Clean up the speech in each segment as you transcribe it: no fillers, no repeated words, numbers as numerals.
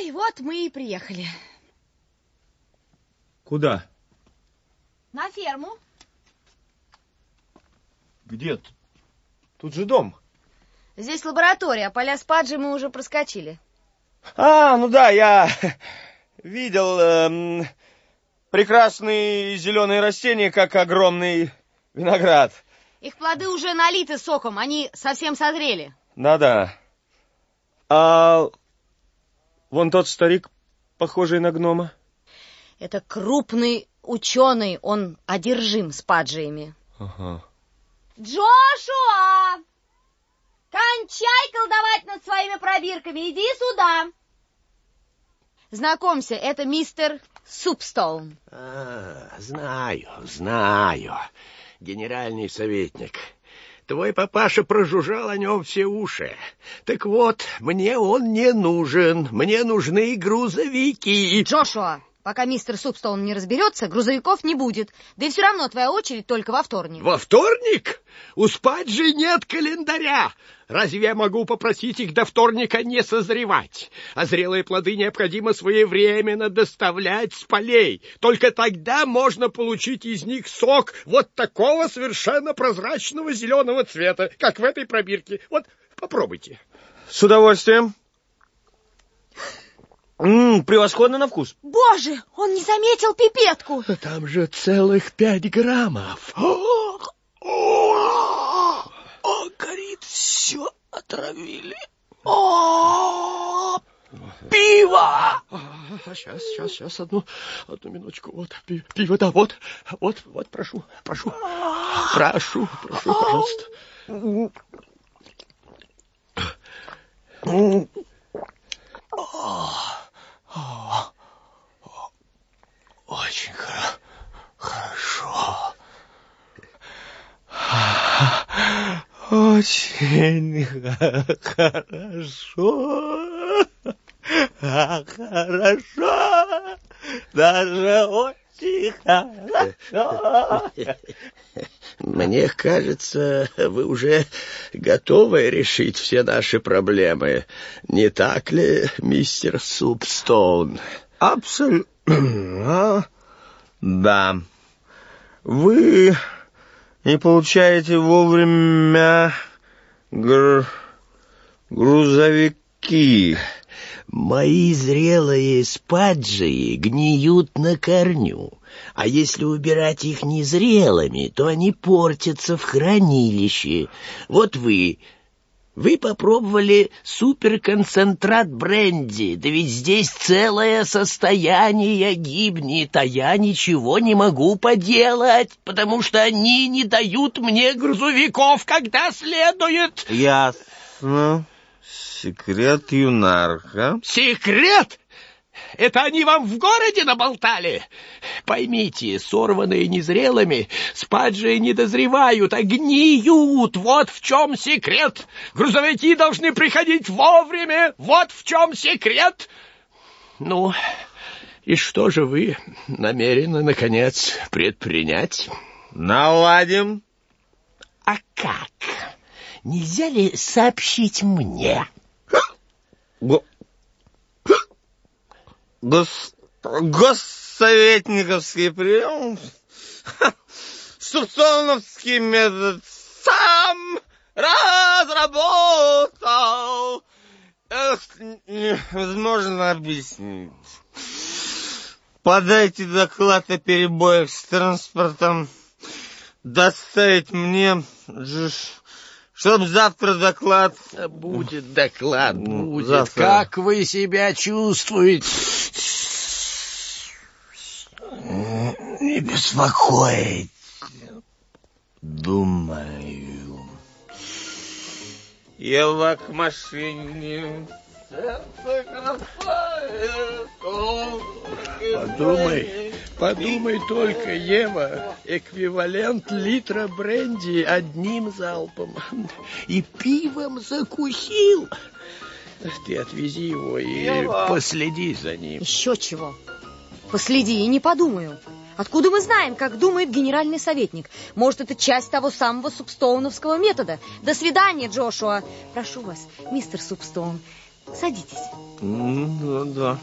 Ой, вот мы и приехали. Куда? На ферму. Где? Тут же дом. Здесь лаборатория, а поля спаджи мы уже проскочили. А, ну да, я видел прекрасные зеленые растения, как огромный виноград. Их плоды уже налиты соком, они совсем созрели. Да-да. А вон тот старик, похожий на гнома. Это крупный ученый, он одержим спаджиями. Ага. Джошуа! Кончай колдовать над своими пробирками, иди сюда. Знакомься, это мистер Супстоун. Знаю. Генеральный советник. Твой папаша прожужжал о нем все уши. Так вот, мне он не нужен. Мне нужны грузовики. Джошуа, пока мистер Супстоун не разберется, грузовиков не будет. Да и все равно твоя очередь только во вторник. Во вторник? У спаджи нет календаря. Разве я могу попросить их до вторника не созревать? А зрелые плоды необходимо своевременно доставлять с полей. Только тогда можно получить из них сок вот такого совершенно прозрачного зеленого цвета, как в этой пробирке. Вот, попробуйте. С удовольствием. Превосходно на вкус. Боже, он не заметил пипетку. Там же целых 5 граммов. Горит, все отравили. Пиво! Сейчас, одну минуточку. Вот, пиво, да, вот, прошу, пожалуйста. Очень хорошо. Очень хорошо. Даже очень хорошо. Мне кажется, вы уже готовы решить все наши проблемы. Не так ли, мистер Супстоун? Абсолютно. Да. Вы не получаете вовремя грузовики. Мои зрелые спаджи гниют на корню, а если убирать их незрелыми, то они портятся в хранилище. Вот вы попробовали суперконцентрат бренди, да ведь здесь целое состояние гибнет, а я ничего не могу поделать, потому что они не дают мне грузовиков, когда следует. Ясно. Секрет юнарха. Секрет? Это они вам в городе наболтали? Поймите, сорванные незрелыми, спаджи не дозревают, а гниют. Вот в чем секрет. Грузовики должны приходить вовремя. Вот в чем секрет. Ну, и что же вы намерены, наконец, предпринять? Наладим. А как? Нельзя ли сообщить мне? Госсоветниковский прием, Супстоуновский метод сам разработал. Невозможно объяснить. Подайте доклад о перебоях с транспортом, доставить мне, чтоб завтра доклад... Будет доклад, будет. Завтра. Как вы себя чувствуете? Не беспокоить. Думаю. Ева к машине. Подумай только, Ева, эквивалент литра бренди одним залпом. И пивом закусил. Ты отвези его и Ева. последи за ним. Еще чего? Последи и не подумаю. Откуда мы знаем, как думает генеральный советник? Может, это часть того самого супстоуновского метода. До свидания, Джошуа. Прошу вас, мистер Супстоун, садитесь. Да.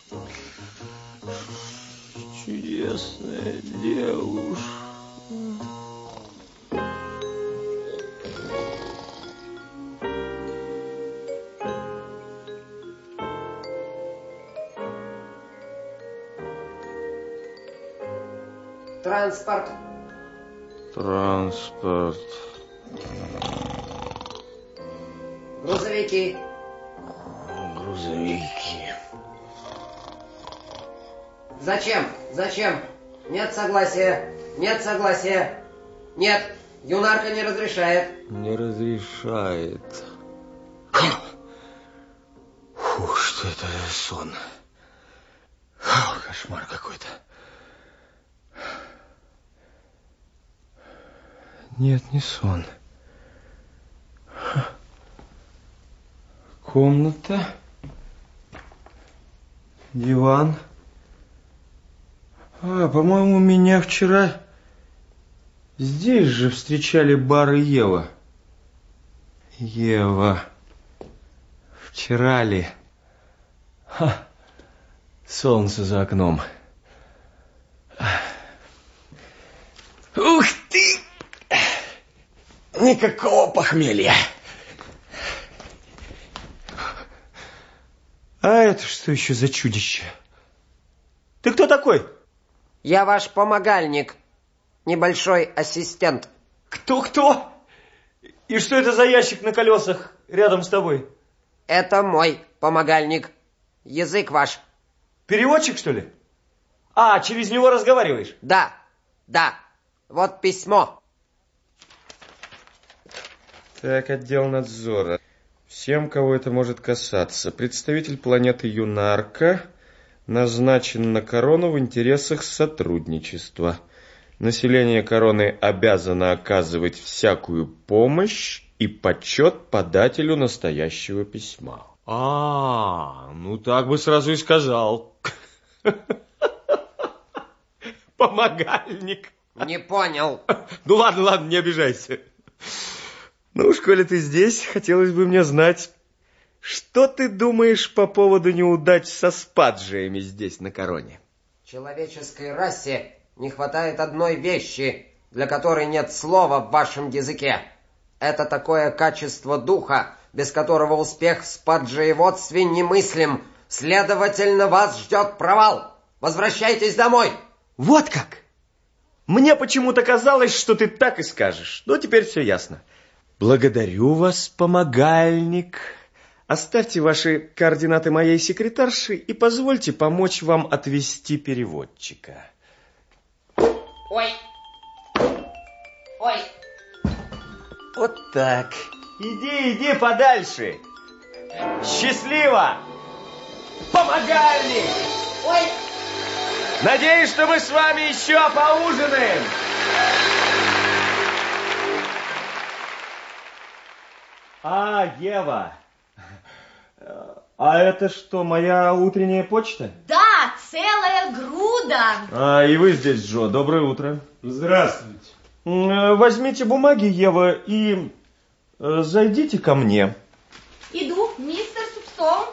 Чудесная девушка. Транспорт. Транспорт. Грузовики. Грузовики. Зачем? Зачем? Нет согласия. Нет согласия. Нет. Юнарка не разрешает. Не разрешает. Фу, что это за сон? Фу, кошмар какой-то. Нет, не сон. Комната. Диван. По-моему, меня вчера здесь же встречали Бар и Ева. Ева. Вчера ли? Солнце за окном. Ух ты! Никакого похмелья. А это что еще за чудище? Ты кто такой? Я ваш помогальник. Небольшой ассистент. Кто? И что это за ящик на колесах рядом с тобой? Это мой помогальник. Язык ваш. Переводчик, что ли? Через него разговариваешь? Да. Вот письмо. Так, отдел надзора. Всем, кого это может касаться. Представитель планеты Юнарка назначен на корону в интересах сотрудничества. Население короны обязано оказывать всякую помощь и почет подателю настоящего письма. Ну так бы сразу и сказал. Помогальник. Не понял. Ну ладно, не обижайся. Ну уж, коли ты здесь, хотелось бы мне знать, что ты думаешь по поводу неудач со спаджиями здесь на короне? Человеческой расе не хватает одной вещи, для которой нет слова в вашем языке. Это такое качество духа, без которого успех в спаджиеводстве немыслим. Следовательно, вас ждет провал. Возвращайтесь домой. Вот как? Мне почему-то казалось, что ты так и скажешь. Но теперь все ясно. Благодарю вас, помогальник. Оставьте ваши координаты моей секретарши и позвольте помочь вам отвезти переводчика. Ой. Вот так. Иди подальше. Счастливо! Помогальник! Ой. Надеюсь, что мы с вами еще поужинаем. Ева. Это что, моя утренняя почта? Да, целая груда. И вы здесь, Джо. Доброе утро. Здравствуйте. Возьмите бумаги, Ева, и зайдите ко мне. Иду, мистер Супстон.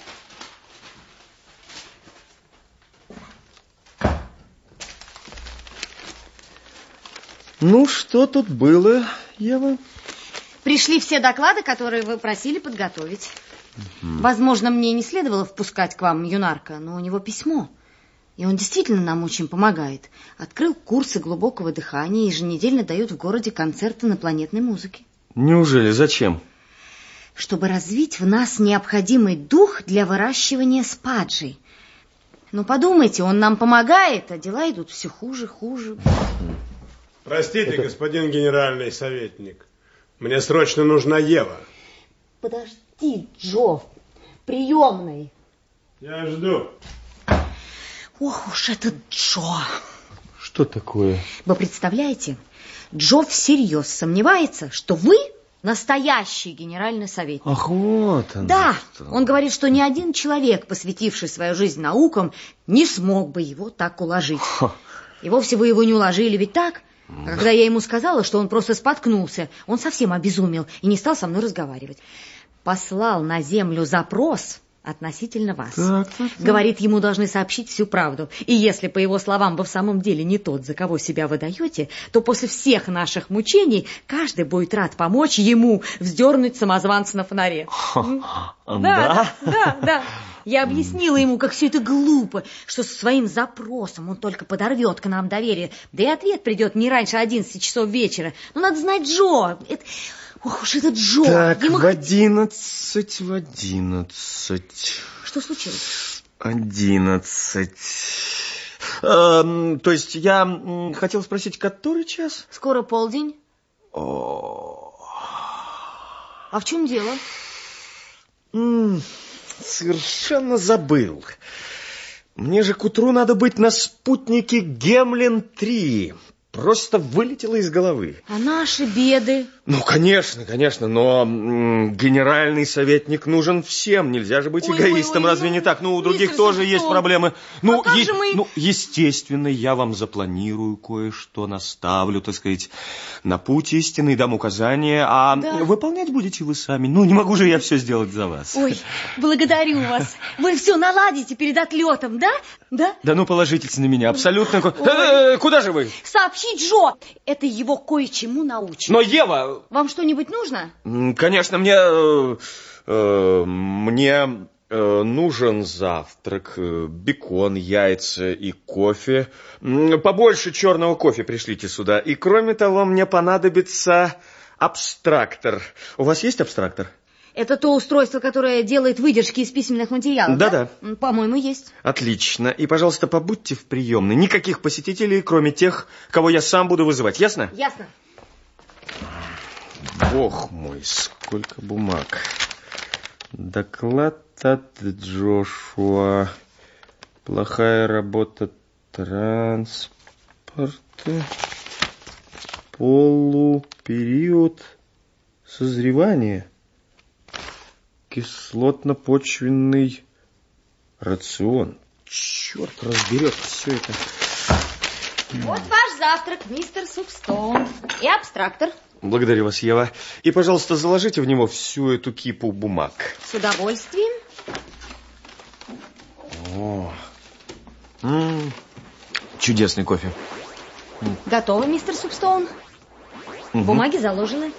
Ну, что тут было, Ева? Пришли все доклады, которые вы просили подготовить. Возможно, мне не следовало впускать к вам Юнарка, но у него письмо. И он действительно нам очень помогает. Открыл курсы глубокого дыхания и еженедельно дает в городе концерты инопланетной музыки. Неужели? Зачем? Чтобы развить в нас необходимый дух для выращивания спаджей. Ну, подумайте, он нам помогает, а дела идут все хуже. Простите, господин генеральный советник. Мне срочно нужна Ева. Подожди, Джо, приемный. Я жду. Ох уж этот Джо. Что такое? Вы представляете, Джо всерьез сомневается, что вы настоящий генеральный советник. Ах, вот он. Да, что. он говорит, что ни один человек, посвятивший свою жизнь наукам, не смог бы его так уложить. И вовсе вы его не уложили, ведь так? А когда я ему сказала, что он просто споткнулся, он совсем обезумел и не стал со мной разговаривать. Послал на землю запрос относительно вас. Так. Говорит, ему должны сообщить всю правду. И если, по его словам, вы в самом деле не тот, за кого себя выдаете, то после всех наших мучений каждый будет рад помочь ему вздернуть самозванца на фонаре. Да. Я объяснила ему, как все это глупо, что со своим запросом он только подорвет к нам доверие. Да и ответ придет не раньше 11 часов вечера. Но надо знать Джо. Ох уж этот Джо. Так, Ему в 11. Что случилось? 11. То есть я хотел спросить, который час? Скоро полдень. А в чем дело? Совершенно забыл. Мне же к утру надо быть на спутнике Гемлин-3. Просто вылетело из головы. А наши беды? Ну, конечно, но генеральный советник нужен всем. Нельзя же быть эгоистом, разве не так? Ну, у других тоже есть проблемы. Ну, естественно, я вам запланирую кое-что, наставлю, так сказать, на путь истинный, дам указания, а выполнять будете вы сами. Ну, не могу же я все сделать за вас. Ой, благодарю вас. Вы все наладите перед отлетом, да? Да? Да ну, положитесь на меня, абсолютно. Куда же вы? Сообщить Джо. Это его кое-чему научит. Но, Ева... Вам что-нибудь нужно? Конечно, мне нужен завтрак, бекон, яйца и кофе. Побольше черного кофе пришлите сюда. И, кроме того, мне понадобится абстрактор. У вас есть абстрактор? Это то устройство, которое делает выдержки из письменных материалов, да? По-моему, есть. Отлично. И, пожалуйста, побудьте в приемной. Никаких посетителей, кроме тех, кого я сам буду вызывать. Ясно? Ясно. Бог мой, сколько бумаг. Доклад от Джошуа. Плохая работа транспорта. Полупериод созревания. Кислотно-почвенный рацион. Черт разберет все это. Вот ваш завтрак, мистер Супстоун. И абстрактор. Благодарю вас, Ева. И, пожалуйста, заложите в него всю эту кипу бумаг. С удовольствием. Чудесный кофе. Готово, мистер Супстоун. Бумаги заложены.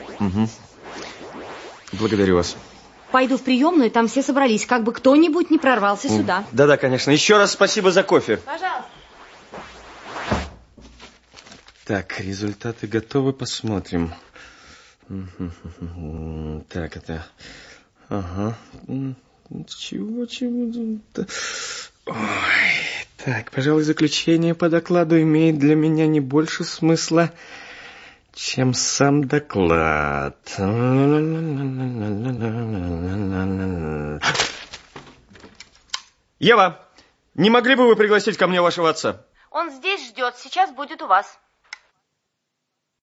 Благодарю вас. Пойду в приемную, там все собрались, как бы кто-нибудь не прорвался сюда. Да, конечно. Еще раз спасибо за кофе. Пожалуйста. Так, результаты готовы, посмотрим. Так, это... Ага. Чего? Ой, так, пожалуй, заключение по докладу имеет для меня не больше смысла, чем сам доклад. Ева, не могли бы вы пригласить ко мне вашего отца? Он здесь ждет, сейчас будет у вас.